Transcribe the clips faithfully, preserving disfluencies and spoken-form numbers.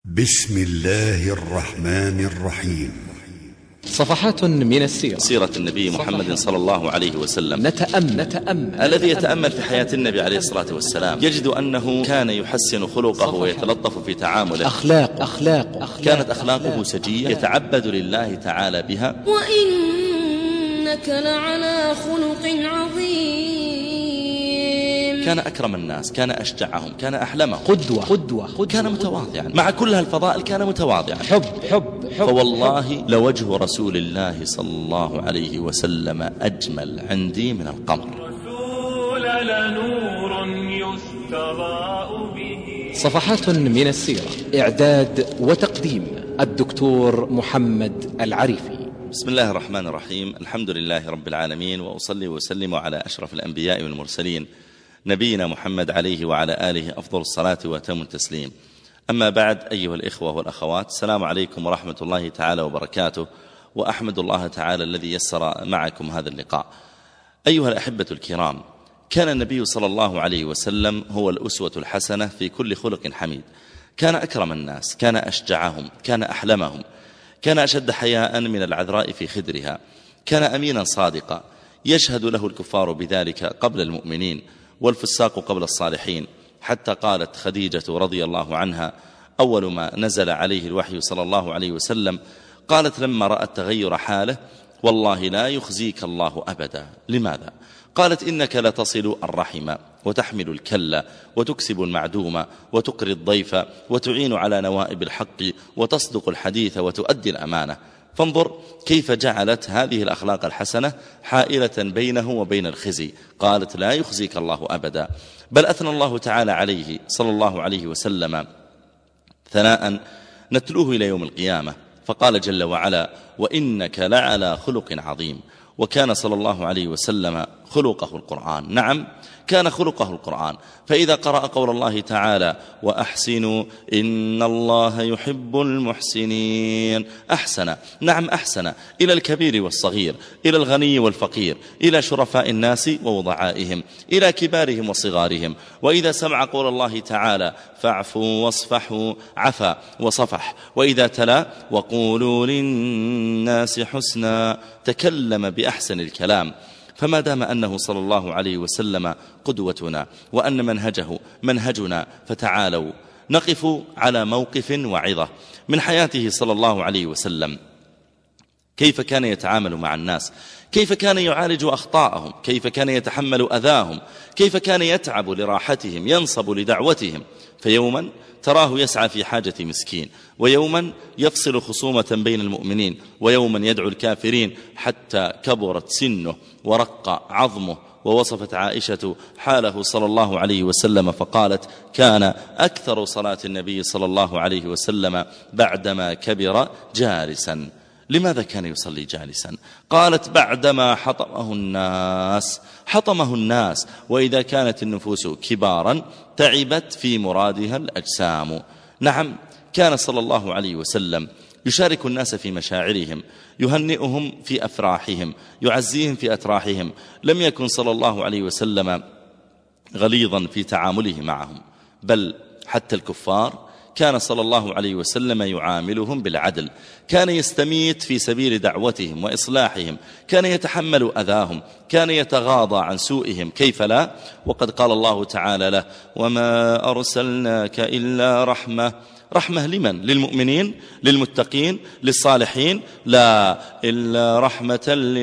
بسم الله الرحمن الرحيم. صفحات من السيرة، سيرة النبي محمد صلى الله عليه وسلم. نتأمل, نتأمل الذي يتأمل في حياة النبي عليه الصلاة والسلام يجد أنه كان يحسن خلقه ويتلطف في تعامله. أخلاق أخلاق, أخلاق كانت أخلاقه سجية يتعبد لله تعالى بها. وإنك لعلى خلق عظيم. كان أكرم الناس، كان أشجعهم، كان أحلمهم، قدوة قدوة, قدوة كان متواضعا. مع كل هالفضائل كان متواضعا. حب حب, حب فوالله لوجه رسول الله صلى الله عليه وسلم أجمل عندي من القمر. رسول لنور يستضاء به. صفحات من السيرة، إعداد وتقديم الدكتور محمد العريفي. بسم الله الرحمن الرحيم. الحمد لله رب العالمين، وأصلي وسلم على أشرف الأنبياء والمرسلين نبينا محمد عليه وعلى آله أفضل الصلاة وأتم التسليم. أما بعد، أيها الإخوة والأخوات، السلام عليكم ورحمة الله تعالى وبركاته، وأحمد الله تعالى الذي يسر معكم هذا اللقاء. أيها الأحبة الكرام، كان النبي صلى الله عليه وسلم هو الأسوة الحسنة في كل خلق حميد. كان أكرم الناس، كان أشجعهم، كان أحلمهم، كان أشد حياء من العذراء في خدرها، كان أمينا صادقا يشهد له الكفار بذلك قبل المؤمنين والفساق قبل الصالحين، حتى قالت خديجة رضي الله عنها أول ما نزل عليه الوحي صلى الله عليه وسلم، قالت لما رأت تغير حاله: والله لا يخزيك الله أبدا. لماذا؟ قالت: إنك لتصل الرحم وتحمل الكل وتكسب المعدوم وتقري الضيف وتعين على نوائب الحق وتصدق الحديث وتؤدي الأمانة. فانظر كيف جعلت هذه الأخلاق الحسنة حائلة بينه وبين الخزي. قالت: لا يخزيك الله أبدا. بل أثنى الله تعالى عليه صلى الله عليه وسلم ثناء نتلوه إلى يوم القيامة، فقال جل وعلا: وإنك لعلى خلق عظيم. وكان صلى الله عليه وسلم خلقه القرآن. نعم، كان خلقه القرآن. فإذا قرأ قول الله تعالى: وأحسنوا إن الله يحب المحسنين، أحسن، نعم أحسن، إلى الكبير والصغير، إلى الغني والفقير، إلى شرفاء الناس ووضعائهم، إلى كبارهم وصغارهم. وإذا سمع قول الله تعالى: فاعفوا واصفحوا، عفا وصفح. وإذا تلا: وقولوا للناس حسنا، تكلم بأحسن الكلام. فما دام أنه صلى الله عليه وسلم قدوتنا وأن منهجه منهجنا، فتعالوا نقف على موقف وعظة من حياته صلى الله عليه وسلم. كيف كان يتعامل مع الناس، كيف كان يعالج أخطاءهم، كيف كان يتحمل أذاهم، كيف كان يتعب لراحتهم، ينصب لدعوتهم. فيوما تراه يسعى في حاجة مسكين، ويوما يفصل خصومة بين المؤمنين، ويوما يدعو الكافرين، حتى كبرت سنه ورق عظمه. ووصفت عائشة حاله صلى الله عليه وسلم فقالت: كان أكثر صلاة النبي صلى الله عليه وسلم بعدما كبر جالسا. لماذا كان يصلي جالسا؟ قالت: بعدما حطمه الناس، حطمه الناس. وإذا كانت النفوس كبارا تعبت في مرادها الأجسام. نعم، كان صلى الله عليه وسلم يشارك الناس في مشاعرهم، يهنئهم في أفراحهم، يعزيهم في أتراحهم. لم يكن صلى الله عليه وسلم غليظا في تعامله معهم، بل حتى الكفار كان صلى الله عليه وسلم يعاملهم بالعدل. كان يستميت في سبيل دعوتهم وإصلاحهم، كان يتحمل أذاهم، كان يتغاضى عن سوءهم. كيف لا؟ وقد قال الله تعالى له: وما أرسلناك إلا رحمة. رحمة لمن؟ للمؤمنين، للمتقين، للصالحين؟ لا، إلا رحمة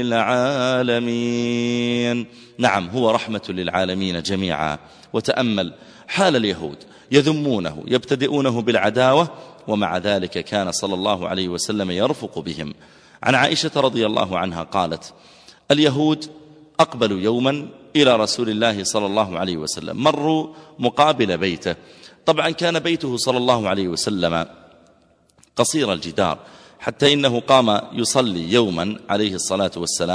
للعالمين. نعم، هو رحمة للعالمين جميعا. وتأمل حال اليهود، يذمونه، يبتدئونه بالعداوة، ومع ذلك كان صلى الله عليه وسلم يرفق بهم. عن عائشة رضي الله عنها قالت: اليهود أقبلوا يوما إلى رسول الله صلى الله عليه وسلم، مروا مقابل بيته. طبعا كان بيته صلى الله عليه وسلم قصير الجدار، حتى إنه قام يصلي يوما عليه الصلاة والسلام،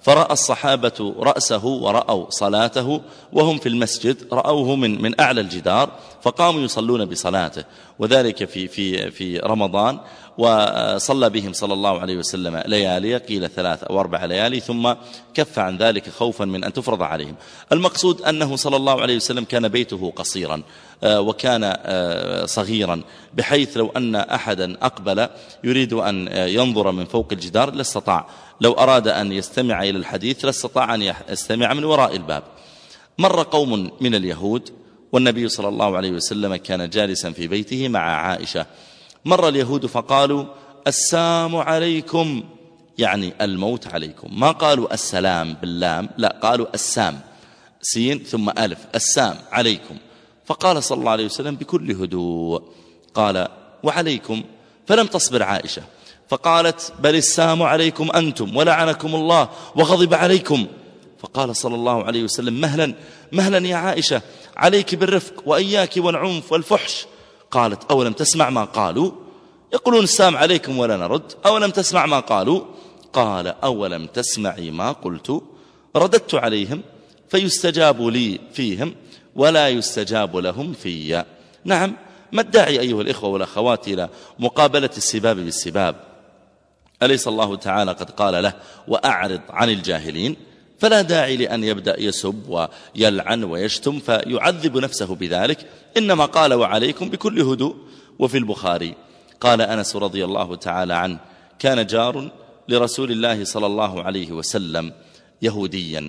فرأى الصحابة رأسه ورأوا صلاته وهم في المسجد، رأوه من من أعلى الجدار فقاموا يصلون بصلاته، وذلك في في في رمضان، وصلى بهم صلى الله عليه وسلم ليالي، قيل ثلاث أو أربع ليالي، ثم كف عن ذلك خوفا من أن تفرض عليهم. المقصود أنه صلى الله عليه وسلم كان بيته قصيرا وكان صغيرا، بحيث لو أن أحدا أقبل يريد أن ينظر من فوق الجدار لاستطاع، لو أراد أن يستمع إلى الحديث لاستطاع أن يستمع من وراء الباب. مر قوم من اليهود والنبي صلى الله عليه وسلم كان جالسا في بيته مع عائشة. مر اليهود فقالوا السلام عليكم، يعني الموت عليكم، ما قالوا السلام باللام، لا قالوا السام، سين ثم ألف، السام عليكم. فقال صلى الله عليه وسلم بكل هدوء قال وعليكم، فلم تصبر عائشة فقالت بل السام عليكم أنتم ولعنكم الله وغضب عليكم. فقال صلى الله عليه وسلم مهلا مهلا يا عائشة، عليك بالرفق وإياك والعنف والفحش. قالت أولم تسمع ما قالوا، يقولون السلام عليكم ولا نرد، أولم تسمع ما قالوا؟ قال أولم تسمعي ما قلت؟ رددت عليهم فيستجاب لي فيهم ولا يستجاب لهم في. نعم، ما الداعي أيها الإخوة والأخوات إلى مقابلة السباب بالسباب؟ أليس الله تعالى قد قال له وأعرض عن الجاهلين؟ فلا داعي لأن يبدأ يسب ويلعن ويشتم فيعذب نفسه بذلك، إنما قال وعليكم بكل هدوء. وفي البخاري قال أنس رضي الله تعالى عنه كان جار لرسول الله صلى الله عليه وسلم يهوديا،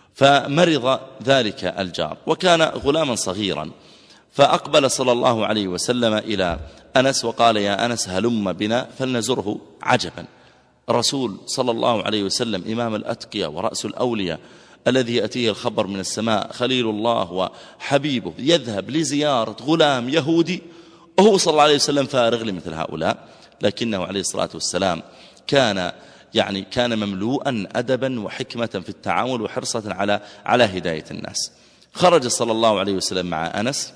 فمرض ذلك الجار وكان غلاما صغيرا، فأقبل صلى الله عليه وسلم إلى أنس وقال يا أنس هلم بنا فلنزره. عجبا، الرسول صلى الله عليه وسلم إمام الأتقياء ورأس الأولياء الذي يأتيه الخبر من السماء، خليل الله وحبيبه، يذهب لزيارة غلام يهودي وهو صلى الله عليه وسلم فارغ لمثل هؤلاء. لكنه عليه الصلاة والسلام كان يعني كان مملوءا أدبا وحكمة في التعامل وحرصة على على هداية الناس. خرج صلى الله عليه وسلم مع أنس،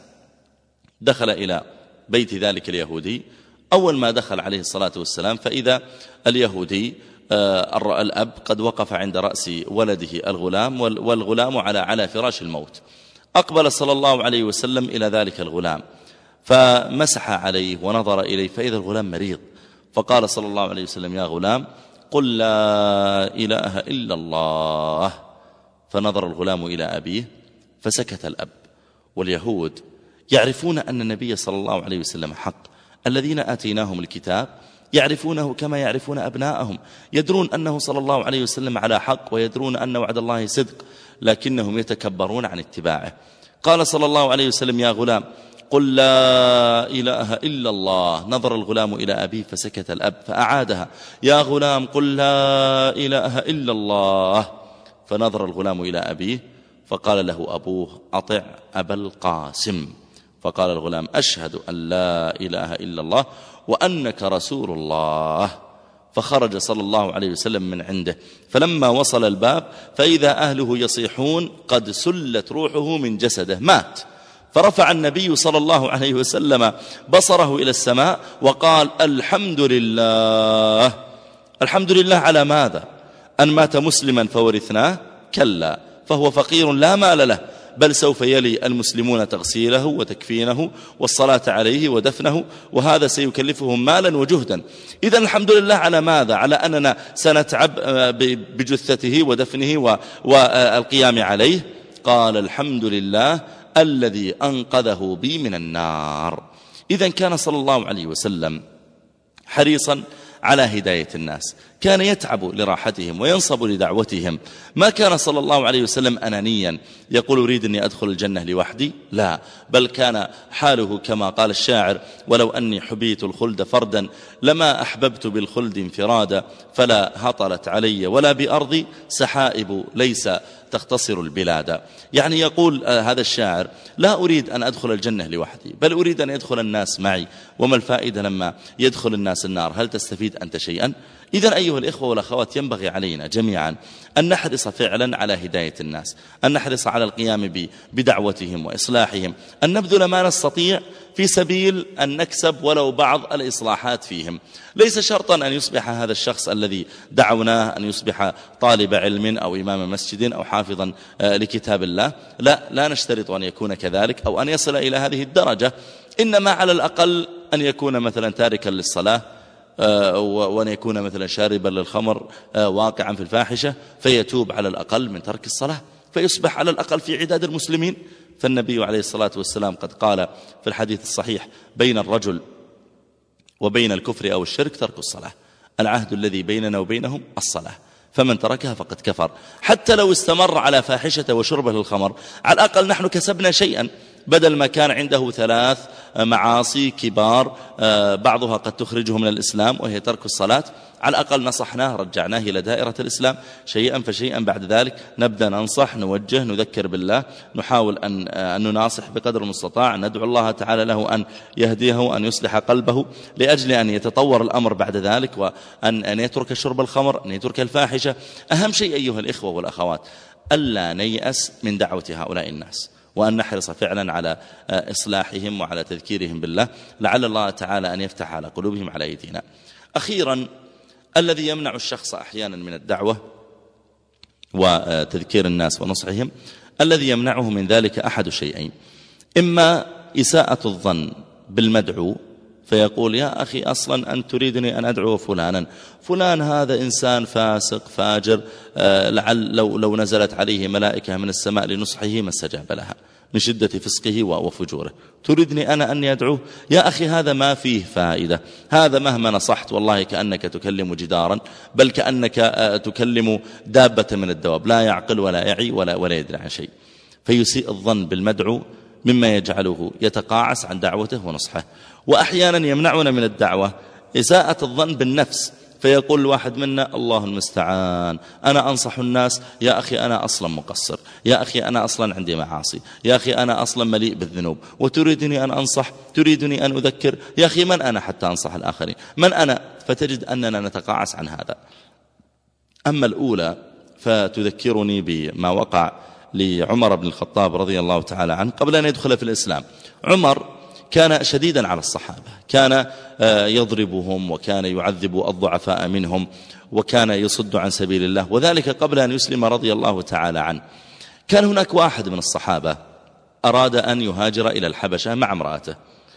دخل إلى بيت ذلك اليهودي. أول ما دخل عليه الصلاة والسلام فإذا اليهودي الأب قد وقف عند رأس ولده الغلام، والغلام على على فراش الموت. أقبل صلى الله عليه وسلم إلى ذلك الغلام فمسح عليه ونظر إليه فإذا الغلام مريض، فقال صلى الله عليه وسلم يا غلام قل لا إله إلا الله. فنظر الغلام إلى أبيه فسكت الأب. واليهود يعرفون أن النبي صلى الله عليه وسلم حق، الذين آتيناهم الكتاب يعرفونه كما يعرفون أبناءهم، يدرون أنه صلى الله عليه وسلم على حق ويدرون أن وعد الله صدق، لكنهم يتكبرون عن اتباعه. قال صلى الله عليه وسلم يا غلام قل لا إله إلا الله. نظر الغلام إلى أبيه فسكت الأب فأعادها يا غلام قل لا إله إلا الله. فنظر الغلام إلى أبيه فقال له أبوه أطع أبا القاسم. فقال الغلام أشهد أن لا إله إلا الله وأنك رسول الله. فخرج صلى الله عليه وسلم من عنده، فلما وصل الباب فإذا أهله يصيحون قد سلت روحه من جسده، مات. فرفع النبي صلى الله عليه وسلم بصره إلى السماء وقال الحمد لله. الحمد لله على ماذا؟ أن مات مسلما فورثناه؟ كلا، فهو فقير لا مال له، بل سوف يلي المسلمون تغسيله وتكفينه والصلاة عليه ودفنه، وهذا سيكلفهم مالا وجهدا. إذن الحمد لله على ماذا؟ على أننا سنتعب بجثته ودفنه والقيام عليه. قال الحمد لله الذي أنقذه بي من النار. إذن كان صلى الله عليه وسلم حريصا على هداية الناس، كان يتعب لراحتهم وينصب لدعوتهم. ما كان صلى الله عليه وسلم أنانيا يقول أريد أني أدخل الجنة لوحدي، لا، بل كان حاله كما قال الشاعر ولو أني حبيت الخلد فردا لما أحببت بالخلد انفرادا، فلا هطلت علي ولا بأرضي سحائب ليس تختصر البلاد. يعني يقول هذا الشاعر لا أريد أن أدخل الجنة لوحدي، بل أريد أن يدخل الناس معي. وما الفائدة لما يدخل الناس النار؟ هل تستفيد أنت شيئا؟ إذن أيها الإخوة والأخوات ينبغي علينا جميعا أن نحرص فعلا على هداية الناس، أن نحرص على القيام بدعوتهم وإصلاحهم، أن نبذل ما نستطيع في سبيل أن نكسب ولو بعض الإصلاحات فيهم. ليس شرطا أن يصبح هذا الشخص الذي دعوناه أن يصبح طالب علم أو إمام مسجد أو حافظا لكتاب الله، لا لا نشترط أن يكون كذلك أو أن يصل إلى هذه الدرجة، إنما على الأقل أن يكون مثلا تاركا للصلاة، وأن يكون مثلا شاربا للخمر، واقعا في الفاحشة، فيتوب على الأقل من ترك الصلاة فيصبح على الأقل في عداد المسلمين. فالنبي عليه الصلاة والسلام قد قال في الحديث الصحيح: بين الرجل وبين الكفر أو الشرك ترك الصلاة، العهد الذي بيننا وبينهم الصلاة، فمن تركها فقد كفر. حتى لو استمر على فاحشة وشربه للخمر، على الأقل نحن كسبنا شيئا، بدل ما كان عنده ثلاث معاصي كبار بعضها قد تخرجه من الإسلام وهي ترك الصلاة، على الأقل نصحناه رجعناه إلى دائرة الإسلام شيئا فشيئا. بعد ذلك نبدأ ننصح، نوجه، نذكر بالله، نحاول أن أن نناصح بقدر المستطاع، ندعو الله تعالى له أن يهديه وأن يصلح قلبه لأجل أن يتطور الأمر بعد ذلك، وأن أن يترك شرب الخمر، أن يترك الفاحشة. أهم شيء أيها الإخوة والأخوات ألا نيأس من دعوة هؤلاء الناس، وأن نحرص فعلا على إصلاحهم وعلى تذكيرهم بالله، لعل الله تعالى أن يفتح على قلوبهم على أيدينا. أخيرا، الذي يمنع الشخص أحيانا من الدعوة وتذكير الناس ونصحهم، الذي يمنعه من ذلك أحد شيئين: إما إساءة الظن بالمدعو، فيقول: يا أخي أصلا أن تريدني أن أدعو فلانا، فلان هذا إنسان فاسق فاجر، لعل لو, لو نزلت عليه ملائكة من السماء لنصحه ما استجاب لها من شدة فسقه وفجوره، تريدني أنا أن يدعوه؟ يا أخي هذا ما فيه فائدة، هذا مهما نصحت والله كأنك تكلم جدارا، بل كأنك تكلم دابة من الدواب، لا يعقل ولا يعي ولا, ولا يدري عن شيء. فيسيء الظن بالمدعو مما يجعله يتقاعس عن دعوته ونصحه. وأحيانا يمنعنا من الدعوة إساءة الظن بالنفس، فيقول الواحد منا: الله المستعان، أنا أنصح الناس، يا أخي أنا أصلا مقصر، يا أخي أنا أصلا عندي معاصي، يا أخي أنا أصلا مليء بالذنوب، وتريدني أن أنصح، تريدني أن أذكر، يا أخي من أنا حتى أنصح الآخرين؟ من أنا؟ فتجد أننا نتقاعس عن هذا. أما الأولى فتذكرني بما وقع لعمر بن الخطاب رضي الله تعالى عنه قبل أن يدخل في الإسلام. عمر كان شديدا على الصحابة، كان يضربهم وكان يعذب الضعفاء منهم وكان يصد عن سبيل الله، وذلك قبل أن يسلم رضي الله تعالى عنه. كان هناك واحد من الصحابة أراد أن يهاجر إلى الحبشة مع امرأته،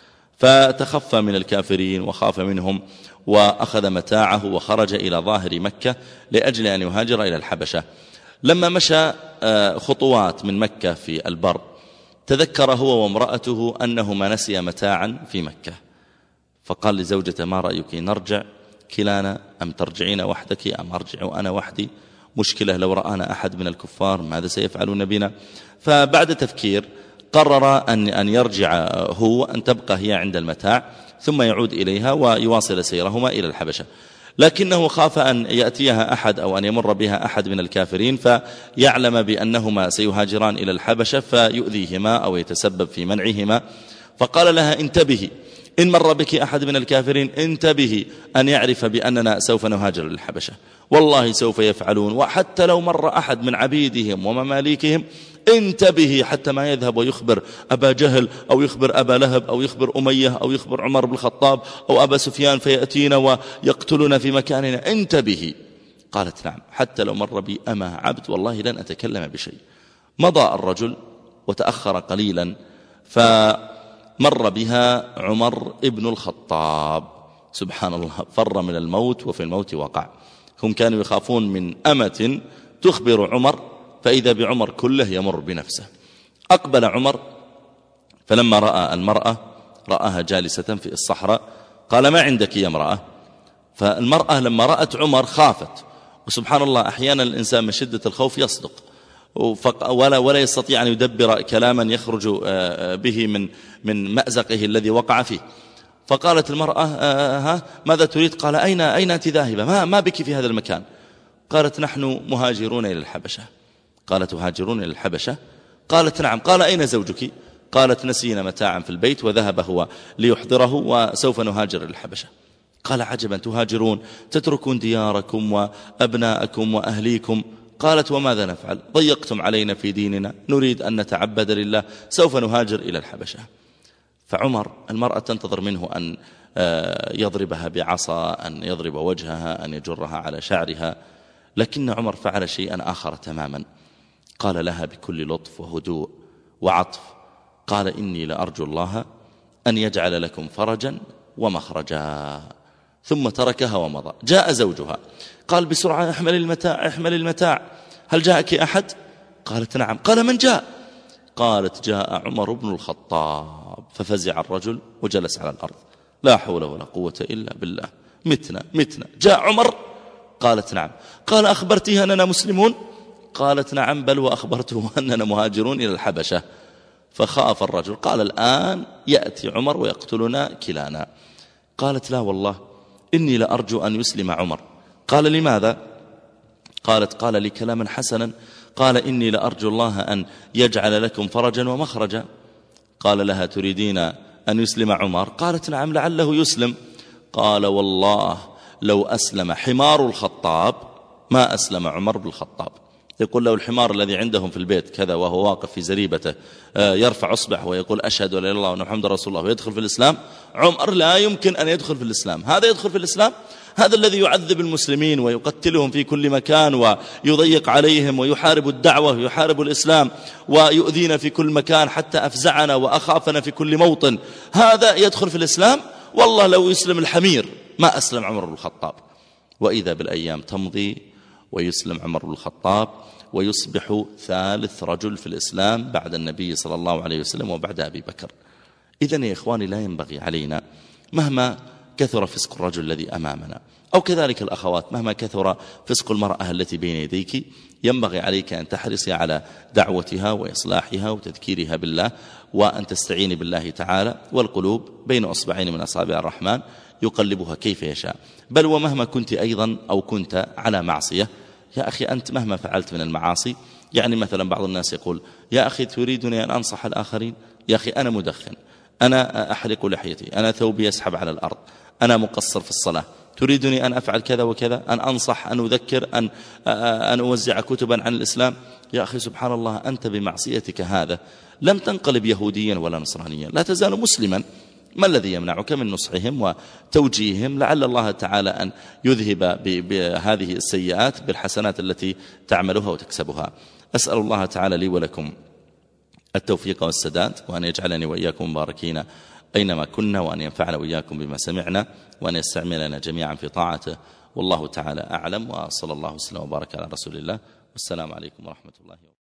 فتخفى من الكافرين وخاف منهم وأخذ متاعه وخرج إلى ظاهر مكة لأجل أن يهاجر إلى الحبشة. لما مشى خطوات من مكة في البر، تذكر هو وامرأته أنهما نسيا متاعا في مكة، فقال لزوجته: ما رأيك نرجع كلانا أم ترجعين وحدك أم أرجع أنا وحدي؟ مشكلة لو رآنا أحد من الكفار ماذا سيفعلون بنا؟ فبعد تفكير قرر أن أن يرجع هو، أن تبقى هي عند المتاع، ثم يعود إليها ويواصل سيرهما إلى الحبشة. لكنه خاف أن يأتيها أحد أو أن يمر بها أحد من الكافرين فيعلم بأنهما سيهاجران إلى الحبشة فيؤذيهما أو يتسبب في منعهما، فقال لها: انتبهي، إن مر بك أحد من الكافرين انتبهي أن يعرف بأننا سوف نهاجر للحبشة، والله سوف يفعلون، وحتى لو مر أحد من عبيدهم ومماليكهم انتبهي حتى ما يذهب ويخبر أبا جهل أو يخبر أبا لهب أو يخبر أمية أو يخبر عمر بن الخطاب أو أبا سفيان فيأتينا ويقتلنا في مكاننا، انتبهي. قالت: نعم، حتى لو مر بي أما عبد والله لن أتكلم بشيء. مضى الرجل وتأخر قليلا، فمر بها عمر ابن الخطاب، سبحان الله، فر من الموت وفي الموت وقع. هم كانوا يخافون من أمة تخبر عمر، فإذا بعمر كله يمر بنفسه. أقبل عمر، فلما رأى المرأة رآها جالسة في الصحراء قال: ما عندك يا امرأة؟ فالمرأة لما رأت عمر خافت، وسبحان الله أحيانا الإنسان من شدة الخوف يصدق ولا ولا يستطيع أن يدبر كلاما يخرج به من من مأزقه الذي وقع فيه. فقالت المرأة: ها ماذا تريد؟ قال: أين أين أنت ذاهبة؟ ما ما بك في هذا المكان؟ قالت: نحن مهاجرون إلى الحبشة. قالت: تهاجرون إلى الحبشة؟ قالت: نعم. قال: أين زوجك؟ قالت: نسينا متاعا في البيت وذهب هو ليحضره وسوف نهاجر إلى الحبشة. قال عجبا تهاجرون تتركون دياركم وأبناءكم وأهليكم؟ قالت وماذا نفعل؟ ضيقتم علينا في ديننا، نريد أن نتعبد لله، سوف نهاجر إلى الحبشة. فعمر المرأة تنتظر منه أن يضربها بعصا، أن يضرب وجهها، أن يجرها على شعرها، لكن عمر فعل شيئا آخر تماما. قال لها بكل لطف وهدوء وعطف، قال إني لأرجو الله أن يجعل لكم فرجا ومخرجا، ثم تركها ومضى. جاء زوجها قال بسرعة احمل المتاع احمل المتاع، هل جاءك أحد؟ قالت نعم. قال من جاء؟ قالت جاء عمر بن الخطاب. ففزع الرجل وجلس على الأرض. لا حول ولا قوة إلا بالله، متنا متنا. جاء عمر؟ قالت نعم. قال أخبرتيه أننا مسلمون؟ قالت نعم، بل وأخبرته أننا مهاجرون إلى الحبشة. فخاف الرجل، قال الآن يأتي عمر ويقتلنا كلانا. قالت لا والله إني لأرجو أن يسلم عمر. قال لماذا؟ قالت قال لي كلاما حسنا، قال إني لأرجو الله أن يجعل لكم فرجا ومخرجا. قال لها تريدين أن يسلم عمر؟ قالت نعم لعله يسلم. قال والله لو أسلم حمار الخطاب ما أسلم عمر بالخطاب. يقول له الحمار الذي عندهم في البيت كذا وهو واقف في زريبته يرفع أصبح ويقول أشهد أن لا إله إلا الله وأن محمدا رسول الله ويدخل في الإسلام، عمر لا يمكن أن يدخل في الإسلام. هذا يدخل في الإسلام؟ هذا الذي يعذب المسلمين ويقتلهم في كل مكان ويضيق عليهم ويحارب الدعوة ويحارب الإسلام ويؤذينا في كل مكان حتى أفزعنا وأخافنا في كل موطن، هذا يدخل في الإسلام؟ والله لو يسلم الحمير ما أسلم عمر بن الخطاب. وإذا بالأيام تمضي ويسلم عمر بن الخطاب ويصبح ثالث رجل في الإسلام بعد النبي صلى الله عليه وسلم وبعد أبي بكر. إذن يا إخواني لا ينبغي علينا مهما كثر فسق الرجل الذي أمامنا، أو كذلك الأخوات مهما كثر فسق المرأة التي بين يديك، ينبغي عليك أن تحرصي على دعوتها وإصلاحها وتذكيرها بالله، وأن تستعيني بالله تعالى، والقلوب بين أصبعين من أصابع الرحمن يقلبها كيف يشاء. بل ومهما كنت أيضا أو كنت على معصية، يا أخي أنت مهما فعلت من المعاصي، يعني مثلا بعض الناس يقول يا أخي تريدني أن أنصح الآخرين؟ يا أخي أنا مدخن، أنا أحلق لحيتي، أنا ثوبي يسحب على الأرض، أنا مقصر في الصلاة، تريدني أن أفعل كذا وكذا، أن أنصح، أن أذكر، أن, أن أوزع كتبا عن الإسلام؟ يا أخي سبحان الله، أنت بمعصيتك هذا لم تنقلب يهوديا ولا نصرانيا، لا تزال مسلما. ما الذي يمنعك من نصحهم وتوجيههم؟ لعل الله تعالى أن يذهب بهذه السيئات بالحسنات التي تعملها وتكسبها. أسأل الله تعالى لي ولكم التوفيق والسداد، وأن يجعلني وإياكم مباركين أينما كنا، وأن ينفعنا وإياكم بما سمعنا، وأن يستعملنا جميعا في طاعته. والله تعالى أعلم، وصلى الله وسلم وبارك على رسول الله، والسلام عليكم ورحمة الله وبركاته.